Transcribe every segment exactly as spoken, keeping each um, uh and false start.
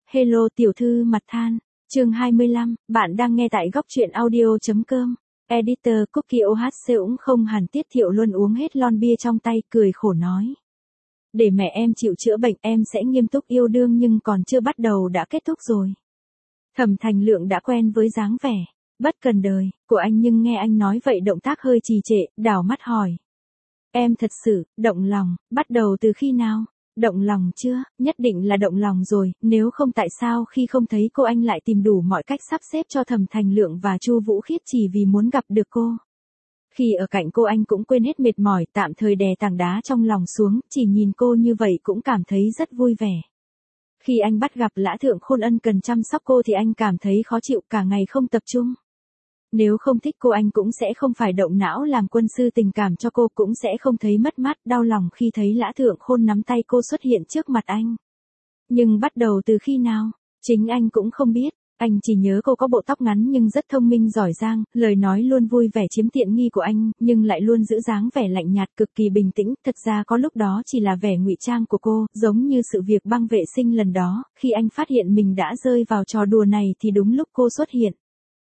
Hello tiểu thư mặt than, chương hai mươi lăm, bạn đang nghe tại góc truyện audio.com. Editor Cookie ô hát xê cũng không hẳn Tiết Thiệu Luân uống hết lon bia trong tay, cười khổ nói. Để mẹ em chịu chữa bệnh em sẽ nghiêm túc yêu đương nhưng còn chưa bắt đầu đã kết thúc rồi. Thẩm Thành Lượng đã quen với dáng vẻ bất cần đời của anh nhưng nghe anh nói vậy động tác hơi trì trệ, đảo mắt hỏi. Em thật sự, động lòng, bắt đầu từ khi nào? Động lòng chưa? Nhất định là động lòng rồi, nếu không tại sao khi không thấy cô anh lại tìm đủ mọi cách sắp xếp cho Thẩm Thành Lượng và Chu Vũ Khiết chỉ vì muốn gặp được cô. Khi ở cạnh cô anh cũng quên hết mệt mỏi, tạm thời đè tảng đá trong lòng xuống, chỉ nhìn cô như vậy cũng cảm thấy rất vui vẻ. Khi anh bắt gặp Lã Thượng Khôn ân cần chăm sóc cô thì anh cảm thấy khó chịu, cả ngày không tập trung. Nếu không thích cô anh cũng sẽ không phải động não làm quân sư tình cảm cho cô, cũng sẽ không thấy mất mát, đau lòng khi thấy Lã Thượng Khôn nắm tay cô xuất hiện trước mặt anh. Nhưng bắt đầu từ khi nào? Chính anh cũng không biết, anh chỉ nhớ cô có bộ tóc ngắn nhưng rất thông minh giỏi giang, lời nói luôn vui vẻ chiếm tiện nghi của anh, nhưng lại luôn giữ dáng vẻ lạnh nhạt cực kỳ bình tĩnh, thật ra có lúc đó chỉ là vẻ ngụy trang của cô, giống như sự việc băng vệ sinh lần đó, khi anh phát hiện mình đã rơi vào trò đùa này thì đúng lúc cô xuất hiện.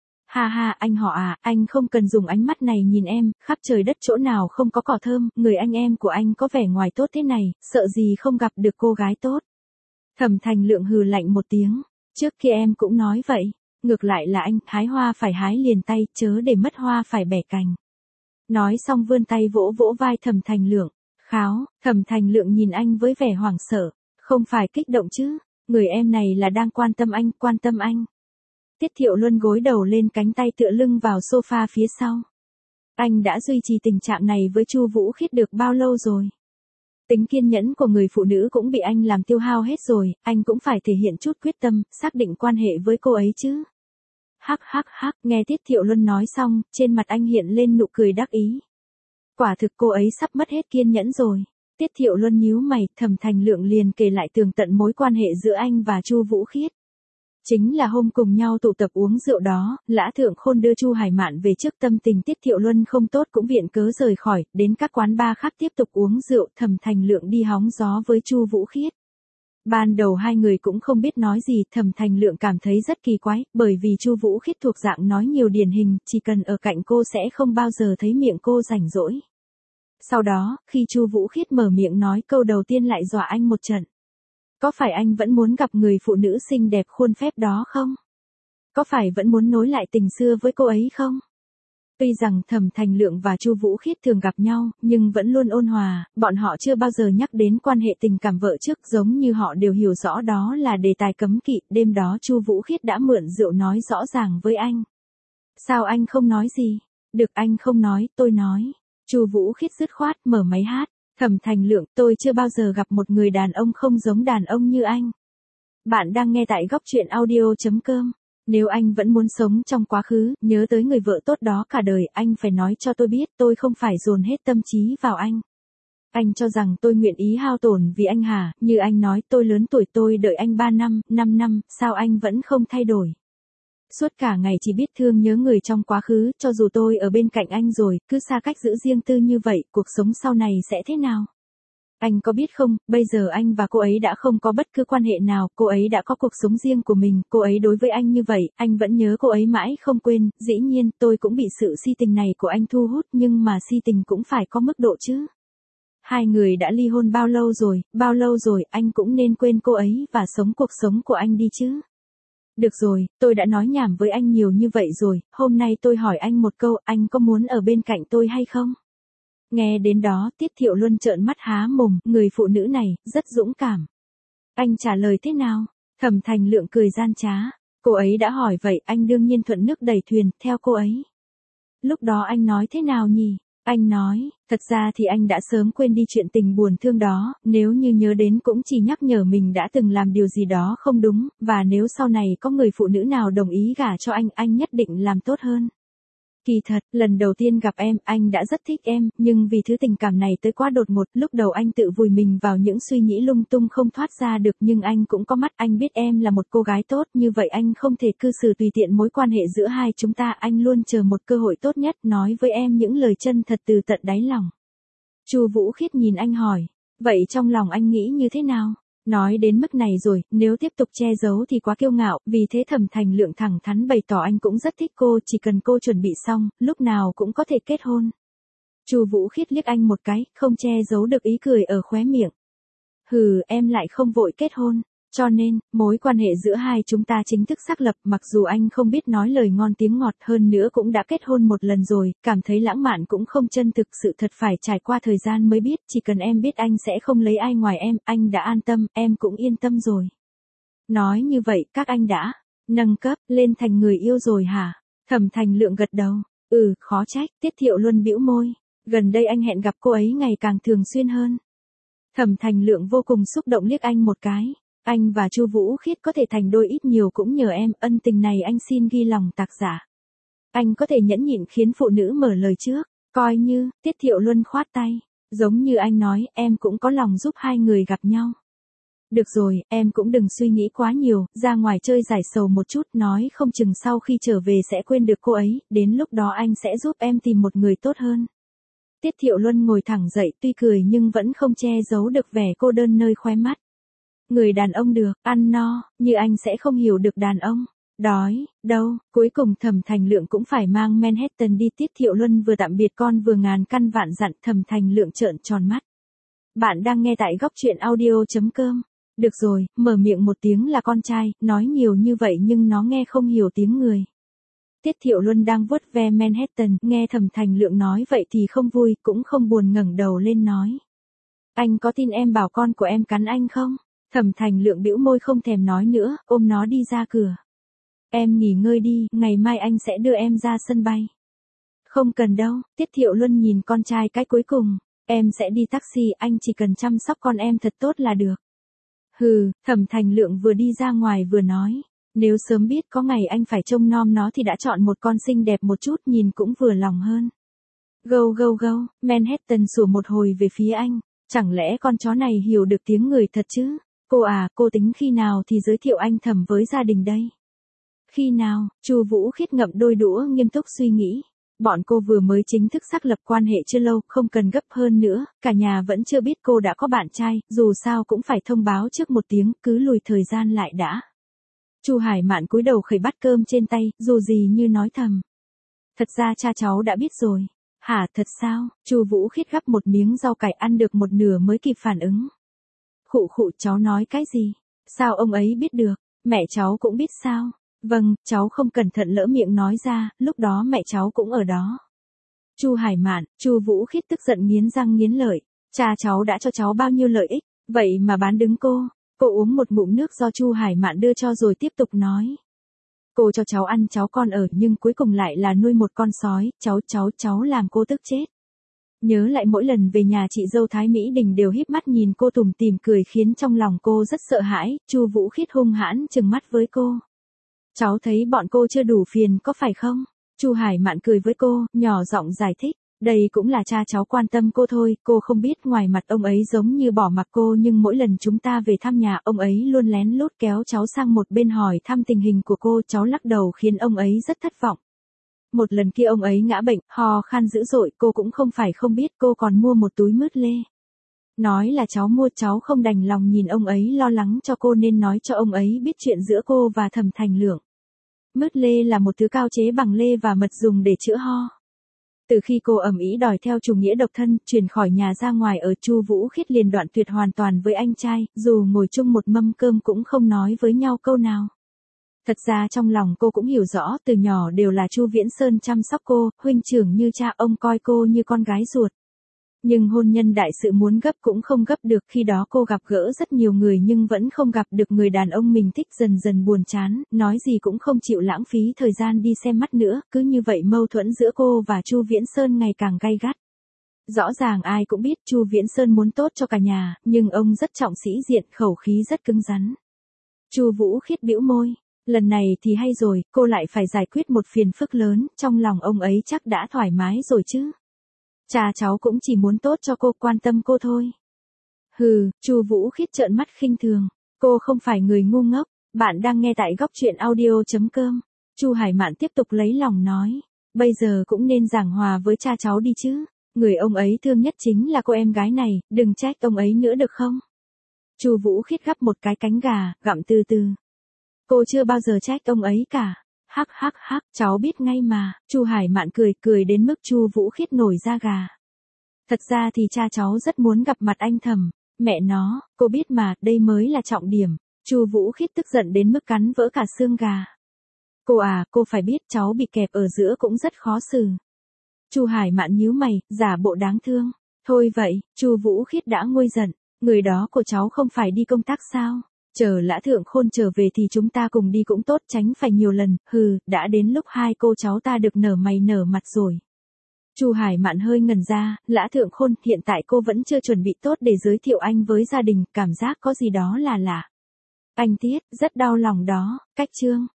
Ha ha, anh họ à, anh không cần dùng ánh mắt này nhìn em, khắp trời đất chỗ nào không có cỏ thơm, người anh em của anh có vẻ ngoài tốt thế này, sợ gì không gặp được cô gái tốt. Thẩm Thành Lượng hừ lạnh một tiếng, trước kia em cũng nói vậy, ngược lại là anh, hái hoa phải hái liền tay, chớ để mất hoa phải bẻ cành. Nói xong vươn tay vỗ vỗ vai Thẩm Thành Lượng, kháo, Thẩm Thành Lượng nhìn anh với vẻ hoảng sợ, không phải kích động chứ, người em này là đang quan tâm anh, quan tâm anh. Tiết Thiệu Luân gối đầu lên cánh tay tựa lưng vào sofa phía sau. Anh đã duy trì tình trạng này với Chu Vũ Khiết được bao lâu rồi? Tính kiên nhẫn của người phụ nữ cũng bị anh làm tiêu hao hết rồi, anh cũng phải thể hiện chút quyết tâm, xác định quan hệ với cô ấy chứ. Hắc hắc hắc, nghe Tiết Thiệu Luân nói xong, trên mặt anh hiện lên nụ cười đắc ý. Quả thực cô ấy sắp mất hết kiên nhẫn rồi. Tiết Thiệu Luân nhíu mày, Thẩm Thành Lượng liền kể lại tường tận mối quan hệ giữa anh và Chu Vũ Khiết. Chính là hôm cùng nhau tụ tập uống rượu đó, Lã Thượng Khôn đưa Chu Hải Mạn về trước, tâm tình Tiết Thiệu Luân không tốt cũng viện cớ rời khỏi, đến các quán bar khác tiếp tục uống rượu, Thẩm Thành Lượng đi hóng gió với Chu Vũ Khiết. Ban đầu hai người cũng không biết nói gì, Thẩm Thành Lượng cảm thấy rất kỳ quái, bởi vì Chu Vũ Khiết thuộc dạng nói nhiều điển hình, chỉ cần ở cạnh cô sẽ không bao giờ thấy miệng cô rảnh rỗi. Sau đó, khi Chu Vũ Khiết mở miệng nói câu đầu tiên lại dọa anh một trận. Có phải anh vẫn muốn gặp người phụ nữ xinh đẹp khuôn phép đó không? Có phải vẫn muốn nối lại tình xưa với cô ấy không? Tuy rằng Thẩm Thành Lượng và Chu Vũ Khiết thường gặp nhau, nhưng vẫn luôn ôn hòa, bọn họ chưa bao giờ nhắc đến quan hệ tình cảm vợ trước, giống như họ đều hiểu rõ đó là đề tài cấm kỵ. Đêm đó Chu Vũ Khiết đã mượn rượu nói rõ ràng với anh. Sao anh không nói gì? Được, anh không nói, tôi nói. Chu Vũ Khiết dứt khoát mở máy hát. Thẩm Thành Lượng, tôi chưa bao giờ gặp một người đàn ông không giống đàn ông như anh. Bạn đang nghe tại góc truyện audio.com. Nếu anh vẫn muốn sống trong quá khứ, nhớ tới người vợ tốt đó cả đời, anh phải nói cho tôi biết, tôi không phải dồn hết tâm trí vào anh. Anh cho rằng tôi nguyện ý hao tổn vì anh hả? Như anh nói, tôi lớn tuổi, tôi đợi anh ba năm, năm năm, sao anh vẫn không thay đổi? Suốt cả ngày chỉ biết thương nhớ người trong quá khứ, cho dù tôi ở bên cạnh anh rồi, cứ xa cách giữ riêng tư như vậy, cuộc sống sau này sẽ thế nào? Anh có biết không, bây giờ anh và cô ấy đã không có bất cứ quan hệ nào, cô ấy đã có cuộc sống riêng của mình, cô ấy đối với anh như vậy, anh vẫn nhớ cô ấy mãi không quên, dĩ nhiên, tôi cũng bị sự si tình này của anh thu hút, nhưng mà si tình cũng phải có mức độ chứ. Hai người đã ly hôn bao lâu rồi, bao lâu rồi, anh cũng nên quên cô ấy và sống cuộc sống của anh đi chứ. Được rồi, tôi đã nói nhảm với anh nhiều như vậy rồi, hôm nay tôi hỏi anh một câu, anh có muốn ở bên cạnh tôi hay không? Nghe đến đó, Tiết Thiệu Luân trợn mắt há mồm, người phụ nữ này, rất dũng cảm. Anh trả lời thế nào? Thẩm Thành Lượng cười gian trá. Cô ấy đã hỏi vậy, anh đương nhiên thuận nước đẩy thuyền, theo cô ấy. Lúc đó anh nói thế nào nhỉ? Anh nói, thật ra thì anh đã sớm quên đi chuyện tình buồn thương đó, nếu như nhớ đến cũng chỉ nhắc nhở mình đã từng làm điều gì đó không đúng, và nếu sau này có người phụ nữ nào đồng ý gả cho anh, anh nhất định làm tốt hơn. Kỳ thật, lần đầu tiên gặp em, anh đã rất thích em, nhưng vì thứ tình cảm này tới quá đột ngột, lúc đầu anh tự vùi mình vào những suy nghĩ lung tung không thoát ra được, nhưng anh cũng có mắt, anh biết em là một cô gái tốt, như vậy anh không thể cư xử tùy tiện mối quan hệ giữa hai chúng ta, anh luôn chờ một cơ hội tốt nhất, nói với em những lời chân thật từ tận đáy lòng. Chu Vũ Khiết nhìn anh hỏi, vậy trong lòng anh nghĩ như thế nào? Nói đến mức này rồi, nếu tiếp tục che giấu thì quá kiêu ngạo, vì thế Thẩm Thành Lượng thẳng thắn bày tỏ anh cũng rất thích cô, chỉ cần cô chuẩn bị xong, lúc nào cũng có thể kết hôn. Chu Vũ Khiết liếc anh một cái, không che giấu được ý cười ở khóe miệng. Hừ, em lại không vội kết hôn, cho nên, mối quan hệ giữa hai chúng ta chính thức xác lập, mặc dù anh không biết nói lời ngon tiếng ngọt, hơn nữa cũng đã kết hôn một lần rồi, cảm thấy lãng mạn cũng không chân thực, sự thật phải trải qua thời gian mới biết, chỉ cần em biết anh sẽ không lấy ai ngoài em, anh đã an tâm, em cũng yên tâm rồi. Nói như vậy, các anh đã nâng cấp lên thành người yêu rồi hả? Thẩm Thành Lượng gật đầu. Ừ, khó trách. Tiết Thiệu Luân bĩu môi. Gần đây anh hẹn gặp cô ấy ngày càng thường xuyên hơn. Thẩm Thành Lượng vô cùng xúc động liếc anh một cái. Anh và Chu Vũ Khiết có thể thành đôi ít nhiều cũng nhờ em, ân tình này anh xin ghi lòng tạc giả. Anh có thể nhẫn nhịn khiến phụ nữ mở lời trước, coi như. Tiết Thiệu Luân khoát tay. Giống như anh nói, em cũng có lòng giúp hai người gặp nhau. Được rồi, em cũng đừng suy nghĩ quá nhiều, ra ngoài chơi giải sầu một chút, nói không chừng sau khi trở về sẽ quên được cô ấy, đến lúc đó anh sẽ giúp em tìm một người tốt hơn. Tiết Thiệu Luân ngồi thẳng dậy, tuy cười nhưng vẫn không che giấu được vẻ cô đơn nơi khóe mắt. Người đàn ông được, ăn no, như anh sẽ không hiểu được đàn ông. Đói, đâu, cuối cùng Thẩm Thành Lượng cũng phải mang Manhattan đi. Tiết Thiệu Luân vừa tạm biệt con vừa ngàn căn vạn dặn, Thẩm Thành Lượng trợn tròn mắt. Bạn đang nghe tại góc truyện audio chấm com. Được rồi, mở miệng một tiếng là con trai, nói nhiều như vậy nhưng nó nghe không hiểu tiếng người. Tiết Thiệu Luân đang vuốt ve Manhattan, nghe Thẩm Thành Lượng nói vậy thì không vui, cũng không buồn ngẩng đầu lên nói. Anh có tin em bảo con của em cắn anh không? Thẩm Thành Lượng bĩu môi không thèm nói nữa, ôm nó đi ra cửa. Em nghỉ ngơi đi, ngày mai anh sẽ đưa em ra sân bay. Không cần đâu, Tiết Thiệu Luân nhìn con trai cái cuối cùng. Em sẽ đi taxi, anh chỉ cần chăm sóc con em thật tốt là được. Hừ, Thẩm Thành Lượng vừa đi ra ngoài vừa nói. Nếu sớm biết có ngày anh phải trông nom nó thì đã chọn một con xinh đẹp một chút, nhìn cũng vừa lòng hơn. Gâu gâu gâu, Manhattan sủa một hồi về phía anh. Chẳng lẽ con chó này hiểu được tiếng người thật chứ? Cô à, cô tính khi nào thì giới thiệu anh Thẩm với gia đình đây? Khi nào? Chu Vũ Khiết ngậm đôi đũa nghiêm túc suy nghĩ. Bọn cô vừa mới chính thức xác lập quan hệ chưa lâu, không cần gấp hơn nữa, cả nhà vẫn chưa biết cô đã có bạn trai, dù sao cũng phải thông báo trước một tiếng, cứ lùi thời gian lại đã. Chu Hải Mạn cúi đầu khẩy bát cơm trên tay, dù gì như nói thầm. Thật ra cha cháu đã biết rồi. Hả, thật sao? Chu Vũ Khiết gắp một miếng rau cải ăn được một nửa mới kịp phản ứng. Khụ khụ, cháu nói cái gì? Sao ông ấy biết được? Mẹ cháu cũng biết sao? Vâng, cháu không cẩn thận lỡ miệng nói ra, lúc đó mẹ cháu cũng ở đó. Chu Hải Mạn, Chu Vũ Khiết tức giận nghiến răng nghiến lợi. Cha cháu đã cho cháu bao nhiêu lợi ích, vậy mà bán đứng cô. Cô uống một ngụm nước do Chu Hải Mạn đưa cho rồi tiếp tục nói. Cô cho cháu ăn cháu con ở nhưng cuối cùng lại là nuôi một con sói, cháu cháu cháu làm cô tức chết. Nhớ lại mỗi lần về nhà chị dâu Thái Mỹ Đình đều híp mắt nhìn cô tủm tỉm cười khiến trong lòng cô rất sợ hãi, Chu Vũ Khiết hung hãn trừng mắt với cô. Cháu thấy bọn cô chưa đủ phiền có phải không? Chu Hải Mạn cười với cô, nhỏ giọng giải thích. Đây cũng là cha cháu quan tâm cô thôi, cô không biết ngoài mặt ông ấy giống như bỏ mặc cô nhưng mỗi lần chúng ta về thăm nhà ông ấy luôn lén lút kéo cháu sang một bên hỏi thăm tình hình của cô, cháu lắc đầu khiến ông ấy rất thất vọng. Một lần kia ông ấy ngã bệnh, ho khan dữ dội, cô cũng không phải không biết, cô còn mua một túi mứt lê. Nói là cháu mua, cháu không đành lòng nhìn ông ấy lo lắng cho cô nên nói cho ông ấy biết chuyện giữa cô và Thẩm Thành Lượng. Mứt lê là một thứ cao chế bằng lê và mật dùng để chữa ho. Từ khi cô ầm ĩ đòi theo chủ nghĩa độc thân, chuyển khỏi nhà ra ngoài ở, Chu Vũ Khiết liền đoạn tuyệt hoàn toàn với anh trai, dù ngồi chung một mâm cơm cũng không nói với nhau câu nào. Thật ra trong lòng cô cũng hiểu rõ, từ nhỏ đều là Chu Viễn Sơn chăm sóc cô, huynh trưởng như cha, ông coi cô như con gái ruột. Nhưng hôn nhân đại sự muốn gấp cũng không gấp được, khi đó cô gặp gỡ rất nhiều người nhưng vẫn không gặp được người đàn ông mình thích, dần dần buồn chán, nói gì cũng không chịu lãng phí thời gian đi xem mắt nữa, cứ như vậy mâu thuẫn giữa cô và Chu Viễn Sơn ngày càng gay gắt. Rõ ràng ai cũng biết Chu Viễn Sơn muốn tốt cho cả nhà, nhưng ông rất trọng sĩ diện, khẩu khí rất cứng rắn. Chu Vũ Khiết bĩu môi, lần này thì hay rồi, cô lại phải giải quyết một phiền phức lớn, trong lòng ông ấy chắc đã thoải mái rồi chứ. Cha cháu cũng chỉ muốn tốt cho cô, quan tâm cô thôi. Hừ, Chu Vũ Khiết trợn mắt khinh thường. Cô không phải người ngu ngốc. Bạn đang nghe tại góc truyện audio chấm com. Chu Hải Mạn tiếp tục lấy lòng nói. Bây giờ cũng nên giảng hòa với cha cháu đi chứ. Người ông ấy thương nhất chính là cô em gái này, đừng trách ông ấy nữa được không? Chu Vũ Khiết gắp một cái cánh gà, gặm từ từ. Cô chưa bao giờ trách ông ấy cả. Hắc hắc hắc, cháu biết ngay mà. Chu Hải Mạn cười, cười đến mức Chu Vũ Khiết nổi da gà. Thật ra thì cha cháu rất muốn gặp mặt anh Thẩm. Mẹ nó, cô biết mà, đây mới là trọng điểm. Chu Vũ Khiết tức giận đến mức cắn vỡ cả xương gà. Cô à, cô phải biết cháu bị kẹp ở giữa cũng rất khó xử. Chu Hải Mạn nhíu mày, giả bộ đáng thương. Thôi vậy, Chu Vũ Khiết đã nguôi giận. Người đó của cháu không phải đi công tác sao? Chờ Lã Thượng Khôn trở về thì chúng ta cùng đi cũng tốt, tránh phải nhiều lần. Hừ, đã đến lúc hai cô cháu ta được nở mày nở mặt rồi. Chu Hải Mạn hơi ngẩn ra, Lã Thượng Khôn, hiện tại cô vẫn chưa chuẩn bị tốt để giới thiệu anh với gia đình, cảm giác có gì đó là lạ. Anh Tiết, rất đau lòng đó. Cách chương